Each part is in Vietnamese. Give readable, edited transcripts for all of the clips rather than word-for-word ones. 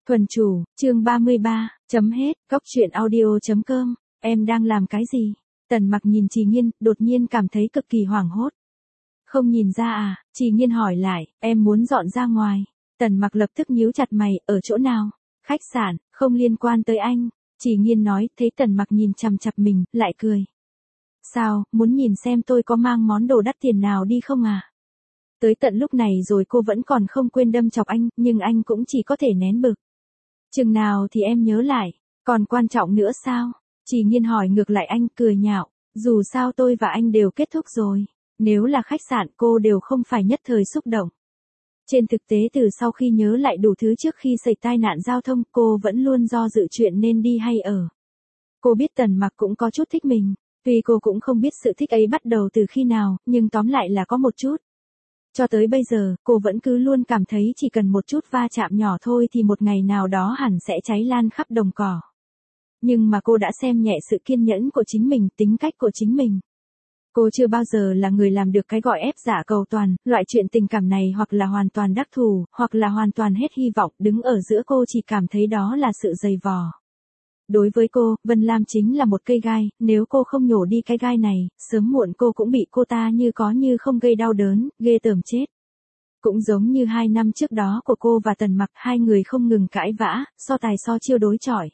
Thuần chủ, chương 33, chấm hết, cóc truyện audio.com, em đang làm cái gì? Tần Mặc nhìn Trì Nghiên, đột nhiên cảm thấy cực kỳ hoảng hốt. Không nhìn ra à? Trì Nghiên hỏi lại, em muốn dọn ra ngoài. Tần Mặc lập tức nhíu chặt mày, ở chỗ nào? Khách sạn, không liên quan tới anh. Trì Nghiên nói, thấy Tần Mặc nhìn chằm chằm mình, lại cười. Sao, muốn nhìn xem tôi có mang món đồ đắt tiền nào đi không à? Tới tận lúc này rồi cô vẫn còn không quên đâm chọc anh, nhưng anh cũng chỉ có thể nén bực. Chừng nào thì em nhớ lại, còn quan trọng nữa sao? Trì Nghiên hỏi ngược lại anh, cười nhạo, dù sao tôi và anh đều kết thúc rồi, nếu là khách sạn cô đều không phải nhất thời xúc động. Trên thực tế từ sau khi nhớ lại đủ thứ trước khi xảy tai nạn giao thông cô vẫn luôn do dự chuyện nên đi hay ở. Cô biết Tần Mặc cũng có chút thích mình, tuy cô cũng không biết sự thích ấy bắt đầu từ khi nào, nhưng tóm lại là có một chút. Cho tới bây giờ, cô vẫn cứ luôn cảm thấy chỉ cần một chút va chạm nhỏ thôi thì một ngày nào đó hẳn sẽ cháy lan khắp đồng cỏ. Nhưng mà cô đã xem nhẹ sự kiên nhẫn của chính mình, tính cách của chính mình. Cô chưa bao giờ là người làm được cái gọi ép dạ cầu toàn, loại chuyện tình cảm này hoặc là hoàn toàn đắc thù, hoặc là hoàn toàn hết hy vọng, đứng ở giữa cô chỉ cảm thấy đó là sự dày vò. Đối với cô, Vân Lam chính là một cây gai, nếu cô không nhổ đi cái gai này, sớm muộn cô cũng bị cô ta như có như không gây đau đớn, ghê tởm chết. Cũng giống như 2 năm trước đó của cô và Tần Mặc, hai người không ngừng cãi vã, so tài so chiêu đối chọi.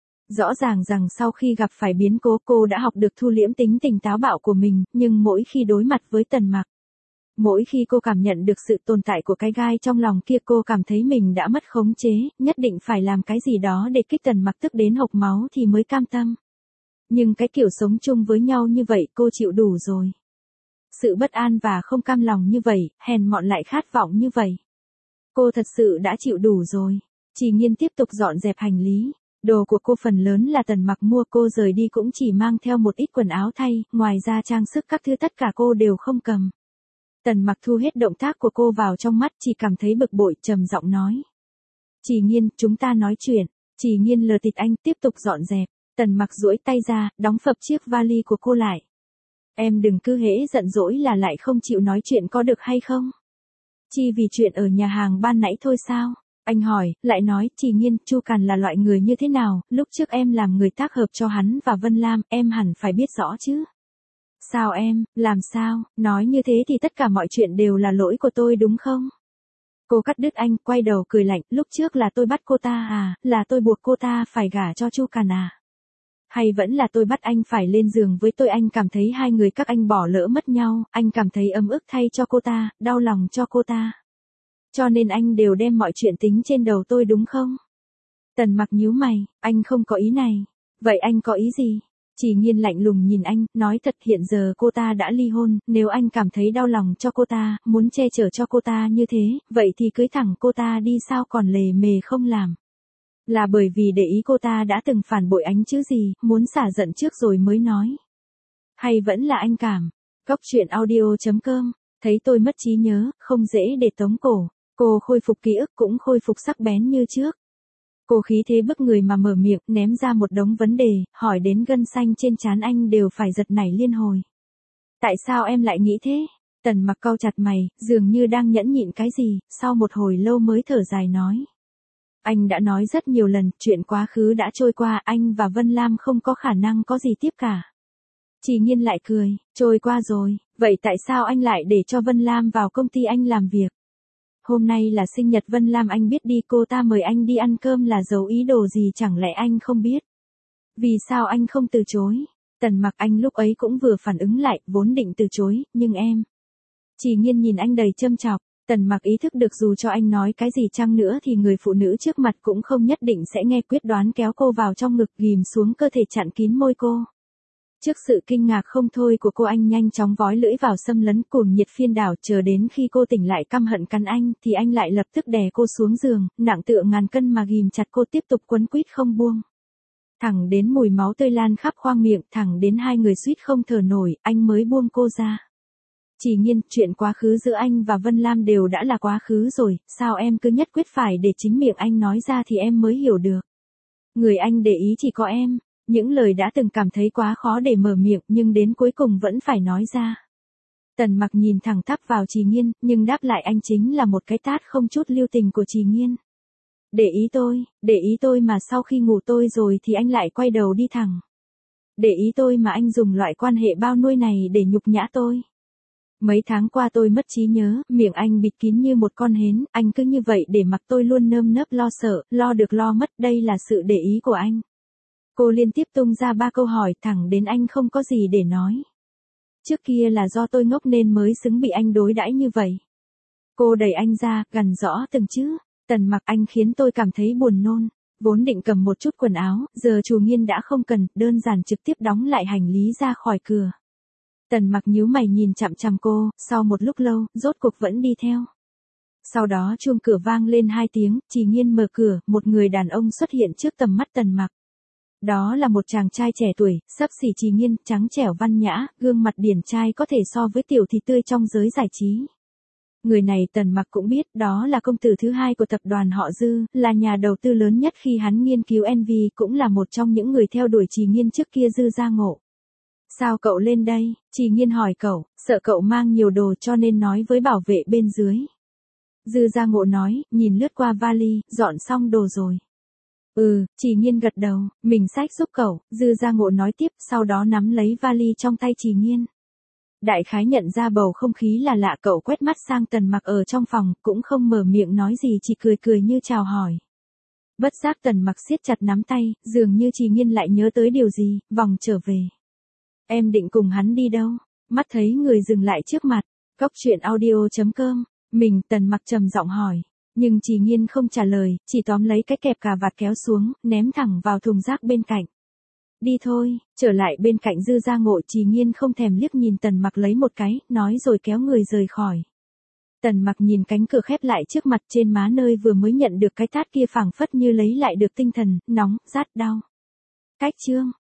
Rõ ràng rằng sau khi gặp phải biến cố cô đã học được thu liễm tính tình táo bạo của mình, nhưng mỗi khi đối mặt với Tần Mặc, mỗi khi cô cảm nhận được sự tồn tại của cái gai trong lòng kia cô cảm thấy mình đã mất khống chế, nhất định phải làm cái gì đó để kích Tần Mặc tức đến hộc máu thì mới cam tâm. Nhưng cái kiểu sống chung với nhau như vậy cô chịu đủ rồi. Sự bất an và không cam lòng như vậy, hèn mọn lại khát vọng như vậy. Cô thật sự đã chịu đủ rồi. Trì Nghiên tiếp tục dọn dẹp hành lý. Đồ của cô phần lớn là Tần Mặc mua, cô rời đi cũng chỉ mang theo một ít quần áo thay, ngoài ra trang sức các thứ tất cả cô đều không cầm. Tần Mặc thu hết động tác của cô vào trong mắt, chỉ cảm thấy bực bội, trầm giọng nói. Trì Nghiên, chúng ta nói chuyện. Trì Nghiên lờ tịch anh, tiếp tục dọn dẹp. Tần Mặc duỗi tay ra, đóng phập chiếc vali của cô lại. Em đừng cứ hễ giận dỗi là lại không chịu nói chuyện có được hay không? Chỉ vì chuyện ở nhà hàng ban nãy thôi sao? Anh hỏi, lại nói, Trì Nghiên, Chu Càn là loại người như thế nào, lúc trước em làm người tác hợp cho hắn và Vân Lam, em hẳn phải biết rõ chứ. Sao em, làm sao, nói như thế thì tất cả mọi chuyện đều là lỗi của tôi đúng không? Cô cắt đứt anh, quay đầu cười lạnh, lúc trước là tôi bắt cô ta à, là tôi buộc cô ta phải gả cho Chu Càn à? Hay vẫn là tôi bắt anh phải lên giường với tôi, anh cảm thấy hai người các anh bỏ lỡ mất nhau, anh cảm thấy ấm ức thay cho cô ta, đau lòng cho cô ta. Cho nên anh đều đem mọi chuyện tính trên đầu tôi đúng không? Tần Mặc nhíu mày, anh không có ý này. Vậy anh có ý gì? Trì Nghiên lạnh lùng nhìn anh, nói thật hiện giờ cô ta đã ly hôn, nếu anh cảm thấy đau lòng cho cô ta, muốn che chở cho cô ta như thế, vậy thì cưới thẳng cô ta đi, sao còn lề mề không làm? Là bởi vì để ý cô ta đã từng phản bội anh chứ gì, muốn xả giận trước rồi mới nói. Hay vẫn là anh cảm? Cóc truyện audio.com, thấy tôi mất trí nhớ, không dễ để tống cổ. Cô khôi phục ký ức cũng khôi phục sắc bén như trước. Cô khí thế bức người mà mở miệng, ném ra một đống vấn đề, hỏi đến gân xanh trên trán anh đều phải giật nảy liên hồi. Tại sao em lại nghĩ thế? Tần Mặc cau chặt mày, dường như đang nhẫn nhịn cái gì, sau một hồi lâu mới thở dài nói. Anh đã nói rất nhiều lần, chuyện quá khứ đã trôi qua, anh và Vân Lam không có khả năng có gì tiếp cả. Trì Nghiên lại cười, trôi qua rồi, vậy tại sao anh lại để cho Vân Lam vào công ty anh làm việc? Hôm nay là sinh nhật Vân Lam, anh biết đi, cô ta mời anh đi ăn cơm là giấu ý đồ gì, chẳng lẽ anh không biết? Vì sao anh không từ chối? Tần Mặc, anh lúc ấy cũng vừa phản ứng lại, vốn định từ chối, nhưng em. Trì Nghiên nhìn anh đầy châm chọc. Tần Mặc ý thức được dù cho anh nói cái gì chăng nữa thì người phụ nữ trước mặt cũng không nhất định sẽ nghe, quyết đoán kéo cô vào trong ngực, ghim xuống cơ thể chặn kín môi cô. Trước sự kinh ngạc không thôi của cô, anh nhanh chóng vói lưỡi vào xâm lấn, cuồng nhiệt phiên đảo, chờ đến khi cô tỉnh lại căm hận cắn anh thì anh lại lập tức đè cô xuống giường, nặng tựa ngàn cân mà ghim chặt cô, tiếp tục quấn quýt không buông. Thẳng đến mùi máu tươi lan khắp khoang miệng, thẳng đến hai người suýt không thở nổi, anh mới buông cô ra. Trì Nghiên, chuyện quá khứ giữa anh và Vân Lam đều đã là quá khứ rồi, sao em cứ nhất quyết phải để chính miệng anh nói ra thì em mới hiểu được. Người anh để ý chỉ có em, những lời đã từng cảm thấy quá khó để mở miệng nhưng đến cuối cùng vẫn phải nói ra. Tần Mặc nhìn thẳng tắp vào Trì Nghiên, nhưng đáp lại anh chính là một cái tát không chút lưu tình của Trì Nghiên. Để ý tôi mà sau khi ngủ tôi rồi thì anh lại quay đầu đi thẳng. Để ý tôi mà anh dùng loại quan hệ bao nuôi này để nhục nhã tôi. Mấy tháng qua tôi mất trí nhớ, miệng anh bịt kín như một con hến, anh cứ như vậy để mặc tôi luôn nơm nớp lo sợ, lo được lo mất, đây là sự để ý của anh. Cô liên tiếp tung ra 3 câu hỏi thẳng đến anh không có gì để nói. Trước kia là do tôi ngốc nên mới xứng bị anh đối đãi như vậy. Cô đẩy anh ra, gằn rõ từng chữ. Tần Mặc, anh khiến tôi cảm thấy buồn nôn. Vốn định cầm một chút quần áo, giờ Trù Nghiên đã không cần, đơn giản trực tiếp đóng lại hành lý ra khỏi cửa. Tần Mặc nhíu mày nhìn chằm chằm cô, sau một lúc lâu, rốt cuộc vẫn đi theo. Sau đó chuông cửa vang lên 2 tiếng, Trì Nghiên mở cửa, một người đàn ông xuất hiện trước tầm mắt Tần Mặc. Đó là một chàng trai trẻ tuổi, xấp xỉ Trì Nghiên, trắng trẻo văn nhã, gương mặt điển trai có thể so với tiểu thị tươi trong giới giải trí. Người này Tần Mặc cũng biết, đó là công tử thứ 2 của tập đoàn họ Dư, là nhà đầu tư lớn nhất khi hắn nghiên cứu NV, cũng là một trong những người theo đuổi Trì Nghiên trước kia Dư Gia Ngộ. Sao cậu lên đây? Trì Nghiên hỏi cậu, sợ cậu mang nhiều đồ cho nên nói với bảo vệ bên dưới. Dư Gia Ngộ nói, nhìn lướt qua vali, dọn xong đồ rồi. Trì Nghiên gật đầu, mình xách giúp cậu, Dư Gia Ngộ nói tiếp, sau đó nắm lấy vali trong tay Trì Nghiên. Đại khái nhận ra bầu không khí là lạ, cậu quét mắt sang Tần Mặc ở trong phòng, cũng không mở miệng nói gì, chỉ cười cười như chào hỏi. Bất giác Tần Mặc siết chặt nắm tay, dường như Trì Nghiên lại nhớ tới điều gì, vòng trở về. Em định cùng hắn đi đâu? Mắt thấy người dừng lại trước mặt. Cóc truyện audio.com. Mình, Tần Mặc trầm giọng hỏi. Nhưng Trì Nghiên không trả lời, chỉ tóm lấy cái kẹp cà vạt kéo xuống, ném thẳng vào thùng rác bên cạnh. Đi thôi, trở lại bên cạnh Dư Gia Ngộ, Trì Nghiên không thèm liếc nhìn Tần Mặc lấy một cái, nói rồi kéo người rời khỏi. Tần Mặc nhìn cánh cửa khép lại trước mặt, trên má nơi vừa mới nhận được cái tát kia phảng phất như lấy lại được tinh thần, nóng, rát, đau. Cách chương.